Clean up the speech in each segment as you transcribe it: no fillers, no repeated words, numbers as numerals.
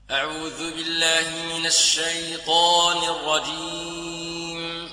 أعوذ بالله من الشيطان الرجيم.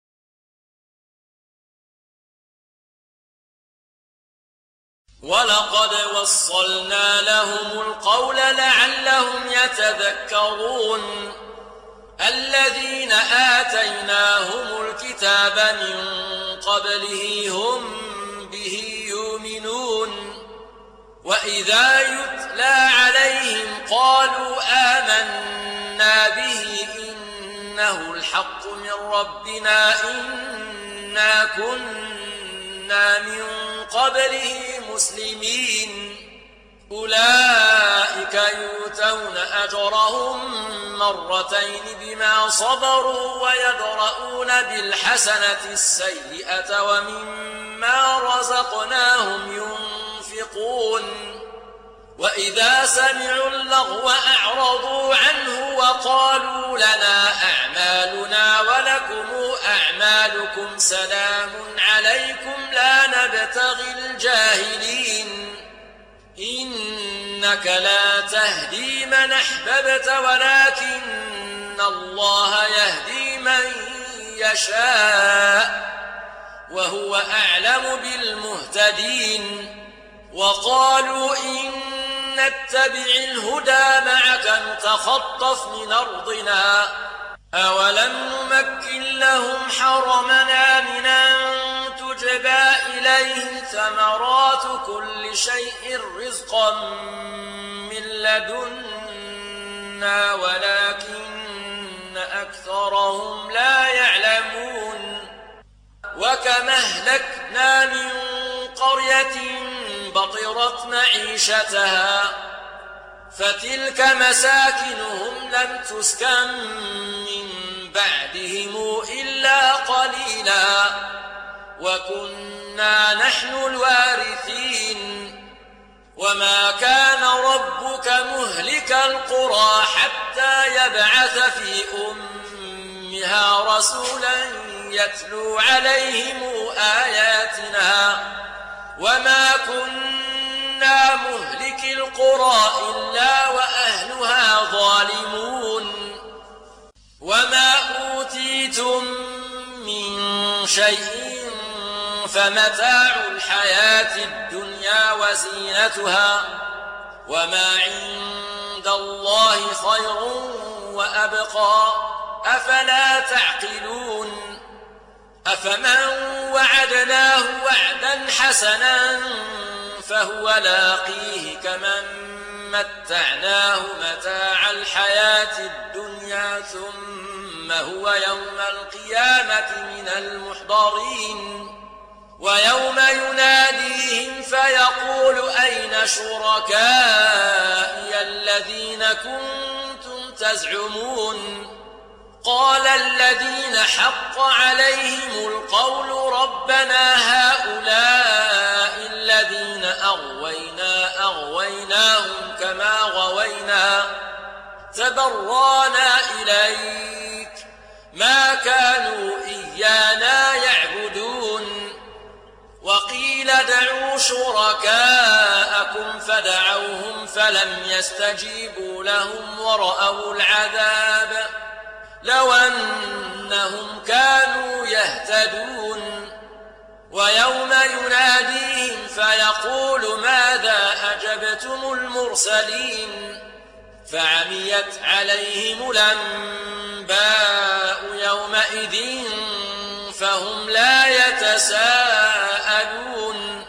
ولقد وصلنا لهم القول لعلهم يتذكرون الذين آتيناهم الكتاب من قبله هم به يؤمنون وإذا يتلى عليهم قالوا آمنا به إنه الحق من ربنا إنا كنا من قبله مسلمين أولئك يؤتون أجرهم مرتين بما صبروا ويدرؤون بالحسنة السيئة ومما رزقناهم ينفقون وإذا سمعوا اللغو أعرضوا عنه وقالوا لنا أعمالنا ولكم أعمالكم سلام عليكم لا نبتغي الجاهلين إنك لا تهدي من أحببت ولكن الله يهدي من يشاء وهو أعلم بالمهتدين وقالوا إن نتبع الهدى معك نتخطف من أرضنا أولم نمكن لهم حرمنا من أن تجبى إليه ثمرات كل شيء رزقا من لدنا ولكن أكثرهم لا يعلمون وكم أهلكنا من قرية بطرت معيشتها فتلك مساكنهم لم تسكن من بعدهم إلا قليلا وكنا نحن الوارثين وما كان ربك مهلك القرى حتى يبعث في أمها رسولا يتلو عليهم آياتنا وما كنا مهلك القرى إلا وأهلها ظالمون وما أوتيتم من شيء فمتاع الحياة الدنيا وزينتها وما عند الله خير وأبقى أفلا تعقلون أفمن وعدناه وعدا حسنا فهو لاقيه كمن متعناه متاع الحياة الدنيا ثم هو يوم القيامة من المحضرين ويوم يناديهم فيقول أين شركائي الذين كنتم تزعمون قال الذين حق عليهم القول ربنا هؤلاء الذين أغويناهم كما غوينا تبرانا إليك ما كانوا إيانا يعبدون وقيل دعوا شركاءكم فدعوهم فلم يستجيبوا لهم ورأوا العذاب لو أنهم كانوا يهتدون ويوم يناديهم فيقول ماذا أجبتم المرسلين فعميت عليهم الأنباء يومئذ فهم لا يتساءلون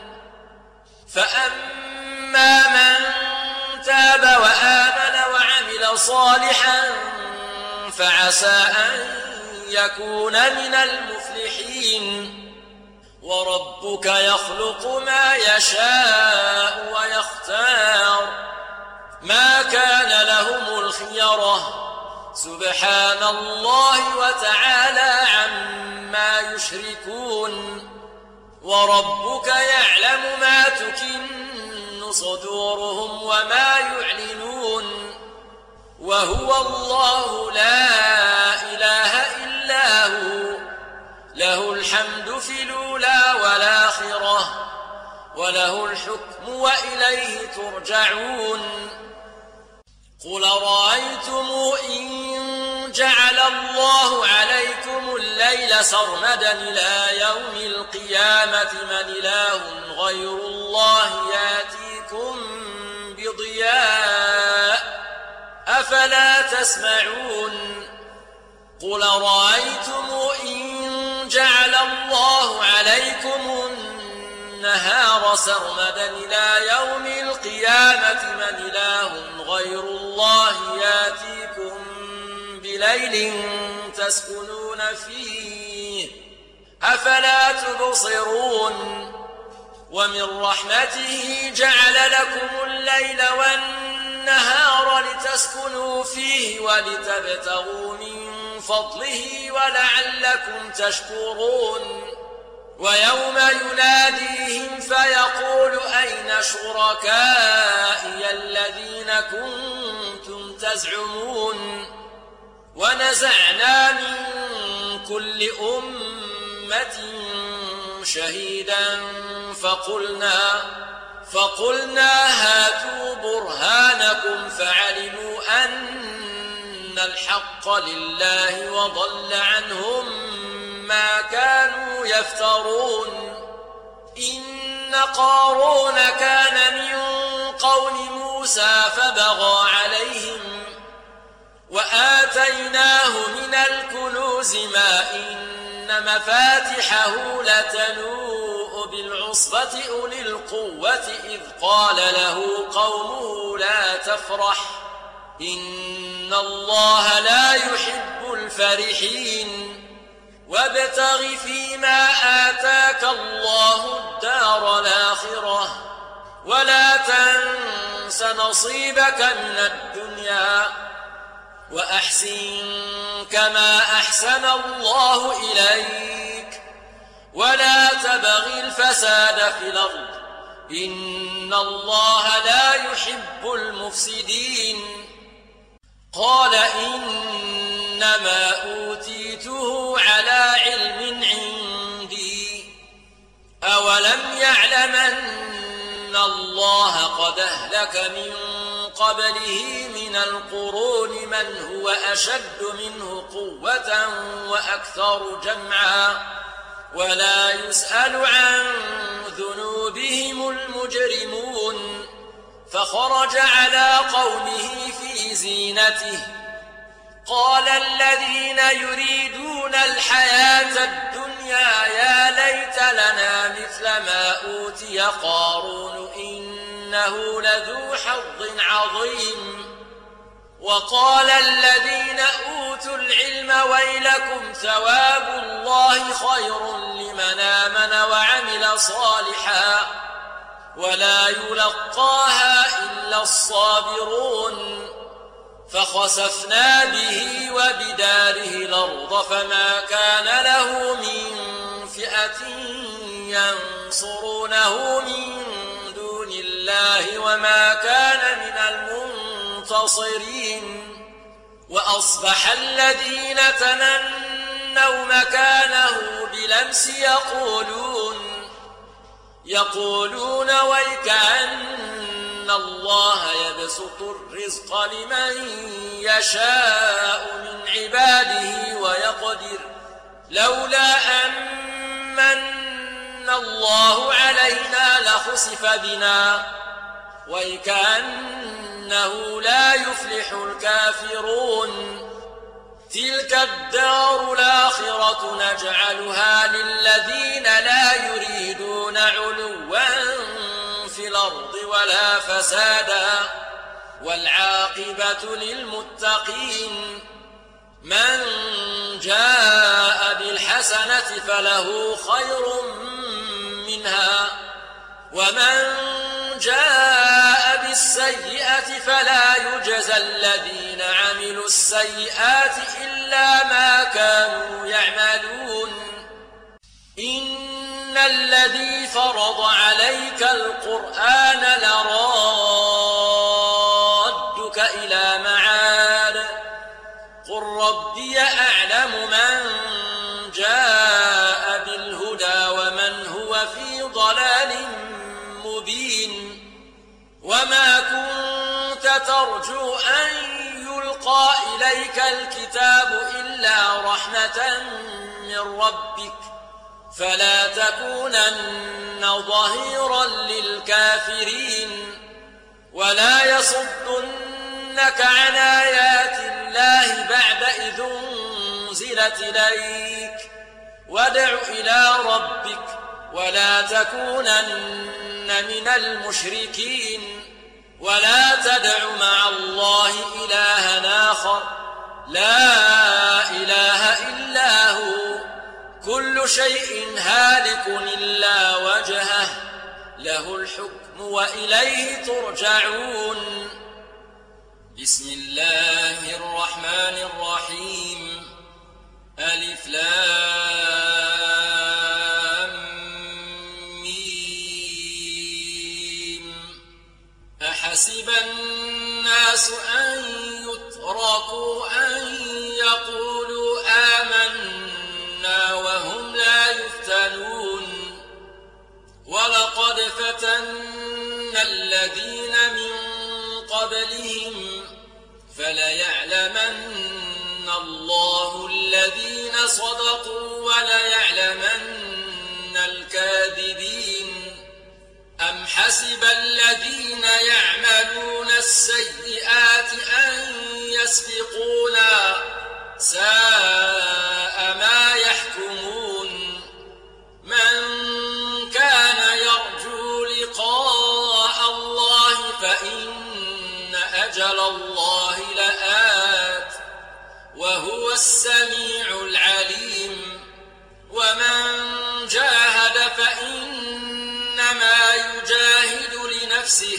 فأما من تاب وآمن وعمل صالحا فعسى أن يكون من المفلحين وربك يخلق ما يشاء ويختار ما كان لهم الخيرة سبحان الله وتعالى عما يشركون وربك يعلم ما تكن صدورهم وما يعلنون وهو الله لا إله إلا هو له الحمد في الأولى والآخرة وله الحكم وإليه ترجعون قل رأيتم إن جعل الله عليكم الليل سرمدا إلى يوم القيامة من إله غير الله يأتيكم بضياء أفلا تسمعون قل رأيتم إن جعل الله عليكم النهار سرمدا إلى يوم القيامة من إله غير الله يأتيكم بليل تسكنون فيه أفلا تبصرون ومن رحمته جعل لكم الليل والنهار لتسكنوا فيه ولتبتغوا من فضله ولعلكم تشكرون ويوم يناديهم فيقول أين شركائي الذين كنتم تزعمون ونزعنا من كل أمة شهيدا فقلنا هاتوا برهانكم فعلموا أن الحق لله وضل عنهم ما كانوا يفترون إن قارون كان من قوم موسى فبغى عليهم وآتيناه من الكنوز ما إن مفاتحه لتنوء بالعصبة أولي القوة إذ قال له قومه لا تفرح إن الله لا يحب الفرحين وابتغ فيما آتاك الله الدار الآخرة ولا تنس نصيبك من الدنيا وأحسن كما أحسن الله إليك ولا تبغ الفساد في الأرض إن الله لا يحب المفسدين قال إنما أوتيته على علم عندي أولم يعلم أن الله قد أهلك من قبله من القرون من هو أشد منه قوة وأكثر جمعا ولا يسأل عن ذنوبهم المجرمون فخرج على قومه في زينته قال الذين يريدون الحياة الدنيا يا ليت لنا مثل ما أوتي قارون إنه لذو حظ عظيم وقال الذين أوتوا العلم ويلكم ثواب الله خير لمن آمن وعمل صالحا ولا يلقاها إلا الصابرون فخسفنا به وبداره الأرض فما كان له من فئة ينصرونه من دون الله وما كان من المنتصرين وأصبح الذين تمنوا مكانه بلمس يقولون ويكأن الله يبسط الرزق لمن يشاء من عباده ويقدر لولا أمن الله علينا لخسف بنا ويكأنه لا يفلح الكافرون تلك الدار الآخرة نجعلها للذين لا يريدون علوا في الأرض ولا فسادا والعاقبة للمتقين من جاء بالحسنة فله خير منها ومن جاء بالسيئة فلا يجزى الذين عملوا السيئات إلا ما كانوا يعملون إن الذي فرض عليك القرآن لرادك إلى معاد قل ربي أعلم من جاء بالهدى ومن هو في ضلال مبين وما كنت كنت ترجو أن يلقى إليك الكتاب إلا رحمة من ربك فلا تكونن ظهيرا للكافرين ولا يصدنك عن آيات الله بعد إذ أنزلت إليك وادع إلى ربك ولا تكونن من المشركين ولا تدع مع الله إلها آخر لا إله إلا هو كل شيء هالك إلا وجهه له الحكم وإليه ترجعون. بسم الله الرحمن الرحيم. ألف لام ميم. أحسب الناس أن يتركوا أن يقولوا آمنا وهم لا يفتنون ولقد فتنا الذين من قبلهم فليعلمن الله الذين صدقوا وليعلمن الكاذبين. أم حسب الذين يعملون السيئات أن يسبقونا ساء ما يحكمون. من كان يرجو لقاء الله فإن أجل الله لآت وهو السميع العليم. ومن جاهد فإنما يجاهد لنفسه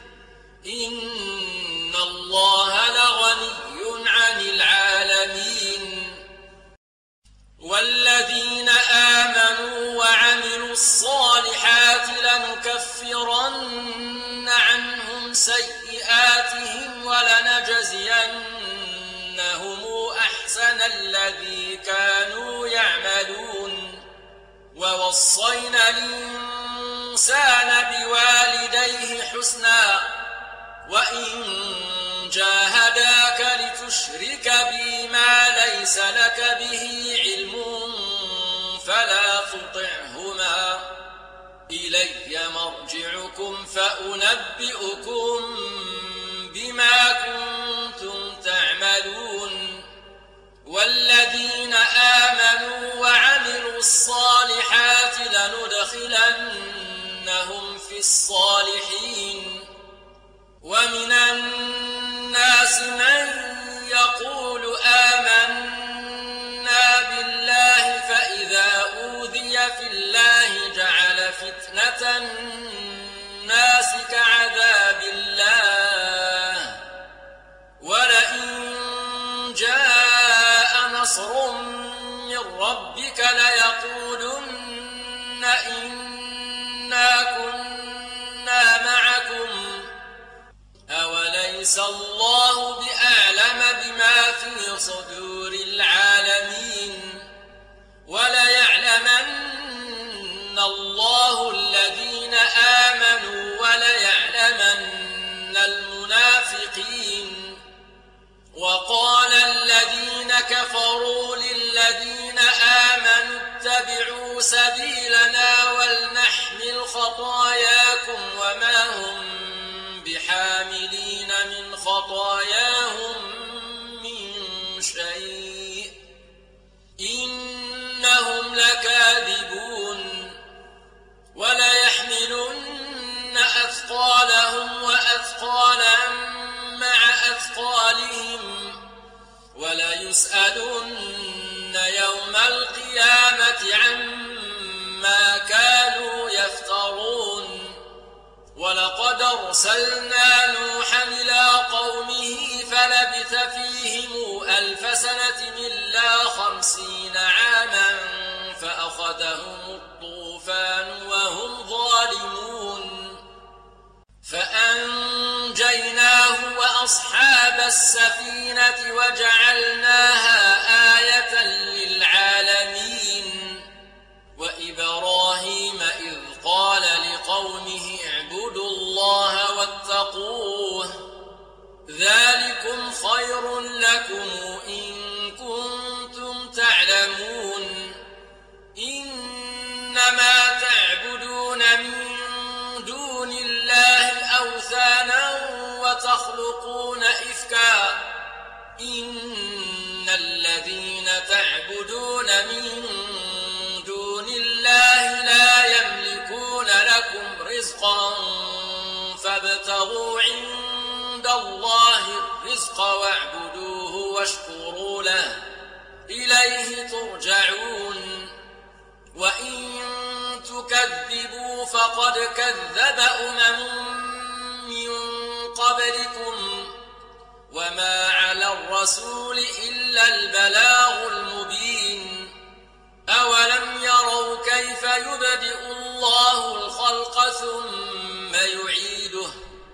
إن الله لغني عن العالمين. والذين آمنوا وعملوا الصالحات لنكفرن عنهم سيئاتهم ولنجزينهم أحسن الذي كانوا يعملون. ووصينا الإنسان بوالديه حسنا وإن جاهداك لتشرك بي ما ليس لك به علم فلا تطعهما إلي مرجعكم فأنبئكم بما كنتم تعملون. والذين آمنوا وعملوا الصالحات لندخلنهم في الصالحين. ومن الناس من يقول آمنا بالله فإذا أوذي في الله جعل فتنة الناس كعذاب الله ولئن جاء نصر من ربك ليقولن إنا كنا معكم أوليس الله بأعلم بما في صدور العالمين. وليعلمن الله الذين آمنوا وليعلمن المنافقين. وقال الذين كفروا للذين آمنوا اتبعوا سبيلنا ولنحمل خطاياكم وما هم بحاملين من خطاياهم من شيء إنهم لكاذبون. وليحملن أثقالهم وأثقالا مع أثقالهم وليسألن يوم القيامة عما كانوا يفترون. ولقد أرسلنا نوحا إلى قومه فلبث فيهم 1000 سنة إلا 50 عاما فأخذهم الطوفان وهم ظالمون. فأنجيناه وأصحاب السفينة وجعلناها آية للعالمين. وإبراهيم إذ قال لقومه اعبدوا الله واتقوه دون الله أوثانا وتخلقون إفكا إن الذين تعبدون من دون الله لا يملكون لكم رزقا فابتغوا عند الله الرزق واعبدوه واشكروا له إليه ترجعون وإن تكذبوا فقد كذب من قبلكم وما على الرسول إلا البلاغ المبين أولم يروا كيف يبدئ الله الخلق ثم يعيده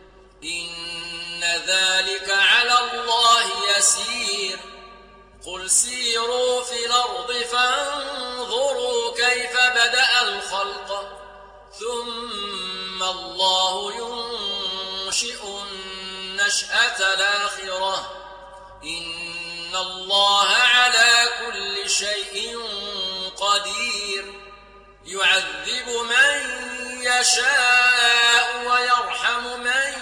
إن ذلك على الله يسير قل سيروا في الأرض فانظروا كيف بدأ الخلق ثم الله ينشئ النشأة الآخرة إن الله على كل شيء قدير يعذب من يشاء ويرحم من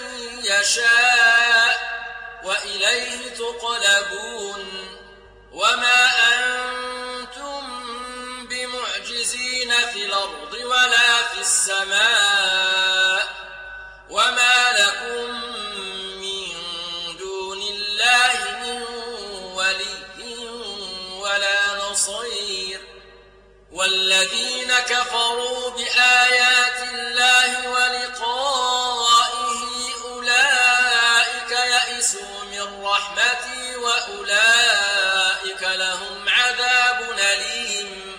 يشاء وإليه تقلبون وما أنتم بمعجزين في الأرض ولا في السماء وما لكم من دون الله من ولي ولا نصير والذين كفروا بآيات الله ولقائه أولئك يئسوا من رحمتي وأولئك لهم عذاب أليم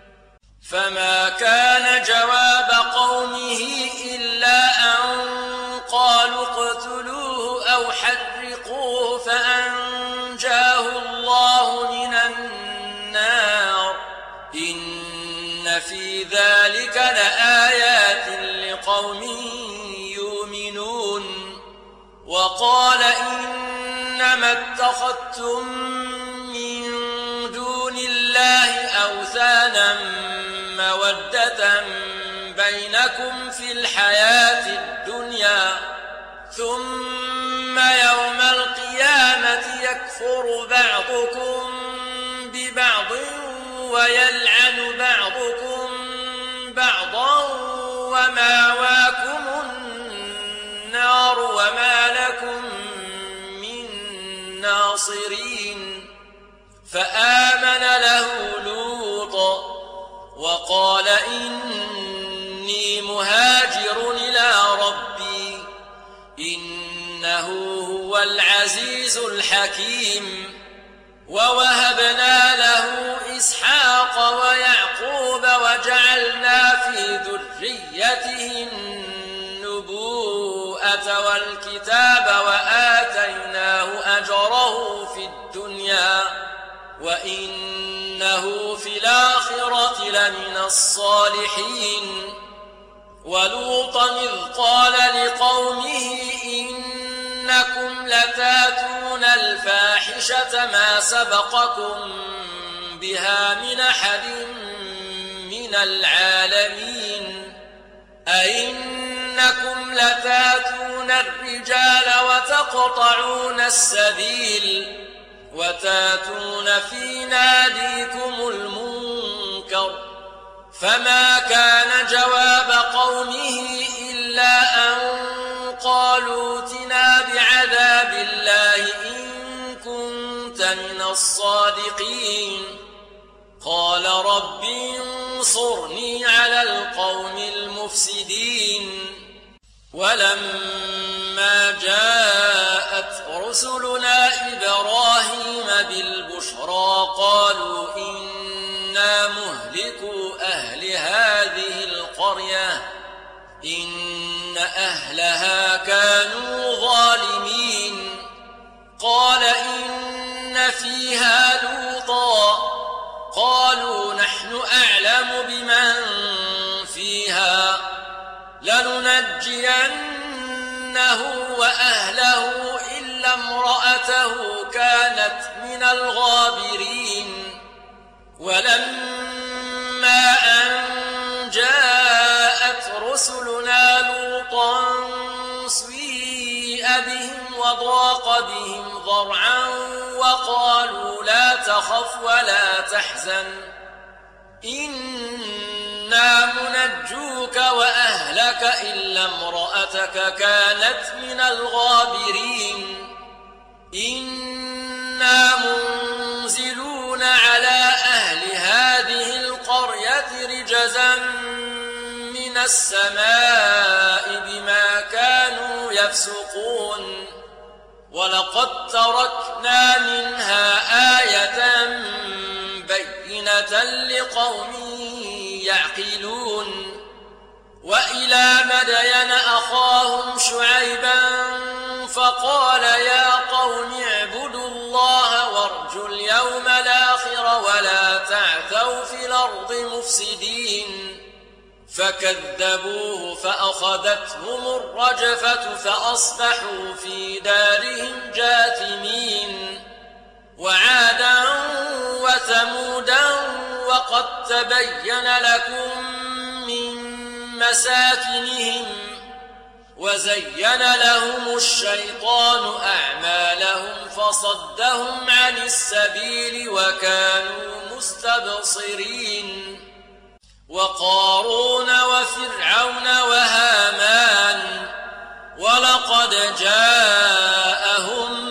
فما كان جواب قومه إلا أن قالوا اقتلوه أو حرقوه فأنجاه الله من النار إن في ذلك لآيات لقوم يؤمنون وقال إنما اتخذتم من دون الله أوثانا مودة بينكم في الحياة الدنيا ثم يوم القيامة يكفر بعضكم ببعض ويلعن بعضكم بعضا ومأواكم النار وما لكم من ناصرين فآمن له لوط وقال إني مهاجر إلى ربي إنه هو العزيز الحكيم ووهبنا له إسحاق ويعقوب وجعلنا في ذريته النبوءة والكتاب وآتيناه أجره في الدنيا وإنه في الآخرة لمن الصالحين ولوطا إذ قال لقومه إنكم لتاتون الفاحشة ما سبقكم بها من أحد من العالمين أئنكم لتاتون الرجال وتقطعون السبيل وتاتون في ناديكم المنكر فما كان جواب قومه إلا أن قالوا ائتنا بعذاب الله إن كنت من الصادقين قال رب انصرني على القوم المفسدين ولما جاءت رسلنا إبراهيم بالبشرى قالوا إنا مهلكو أهل هذه القرية إن أهلها كانوا ظالمين قال إن فيها لوطا قالوا نحن أعلم بمن فيها لننجينه وأهله إلا امرأته كانت من الغابرين ولما أن جاءت رسلنا لوطا سيء بهم وضاق بهم ذرعا وقالوا لا تخف ولا تحزن إنا منجوك وأهلك إلا امرأتك كانت من الغابرين إنا منزلون على أهل هذه القرية رجزا من السماء بما كانوا يفسقون ولقد تركنا منها آية بينة لقوم يعقلون وإلى مدين أخاهم شعيبا فقال يا قوم اعبدوا الله وارجوا اليوم الآخر ولا تعثوا في الأرض مفسدين فكذبوه فأخذتهم الرجفة فأصبحوا في دارهم جاثمين وعادا وثمودا وقد تبين لكم من مساكنهم وزين لهم الشيطان أعمالهم فصدهم عن السبيل وكانوا مستبصرين وقارون وفرعون وهامان ولقد جاءهم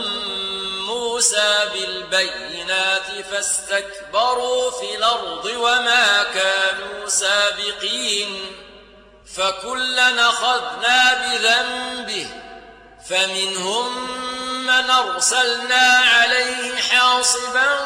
موسى بالبينات فاستكبروا في الأرض وما كانوا سابقين فكلا أخذنا بذنبه فمنهم من أرسلنا عليه حاصبا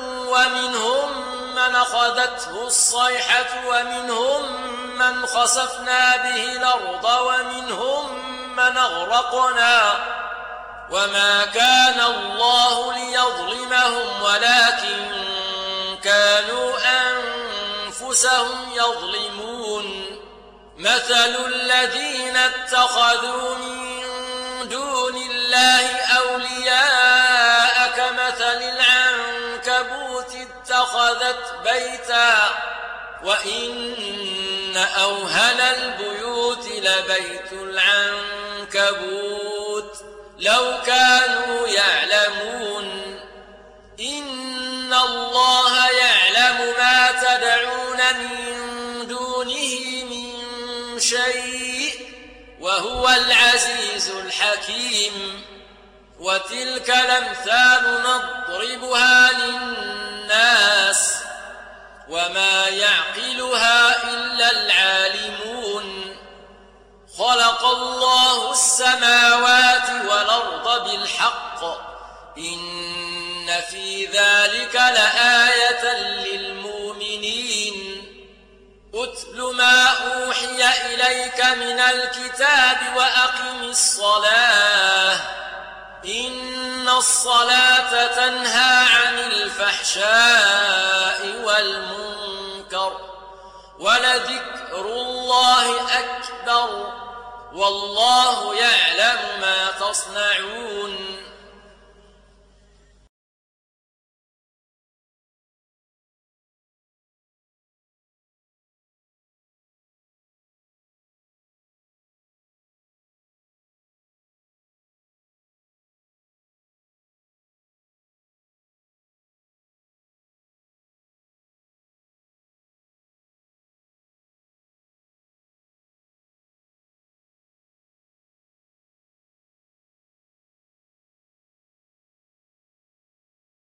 ومنهم من أخذته الصيحة ومنهم من خسفنا به الأرض ومنهم من أغرقنا وما كان الله ليظلمهم ولكن كانوا أنفسهم يظلمون مثل الذين اتخذوا من دون الله أولياء كمثل العنكبوت اتخذت بيتا وإن أوهن البيوت لبيت العنكبوت لو كانوا يعلمون إن الله يعلم ما تدعون من دونه من شيء وهو العزيز الحكيم وتلك الأمثال نضربها للناس وما يعقلها إلا العالمون خلق الله السماوات والأرض بالحق إن في ذلك لآية للمؤمنين أتل ما أوحي إليك من الكتاب وأقم الصلاة إن الصلاة تنهى عن الفحشاء والمنكر ولذكر الله أكبر والله يعلم ما تصنعون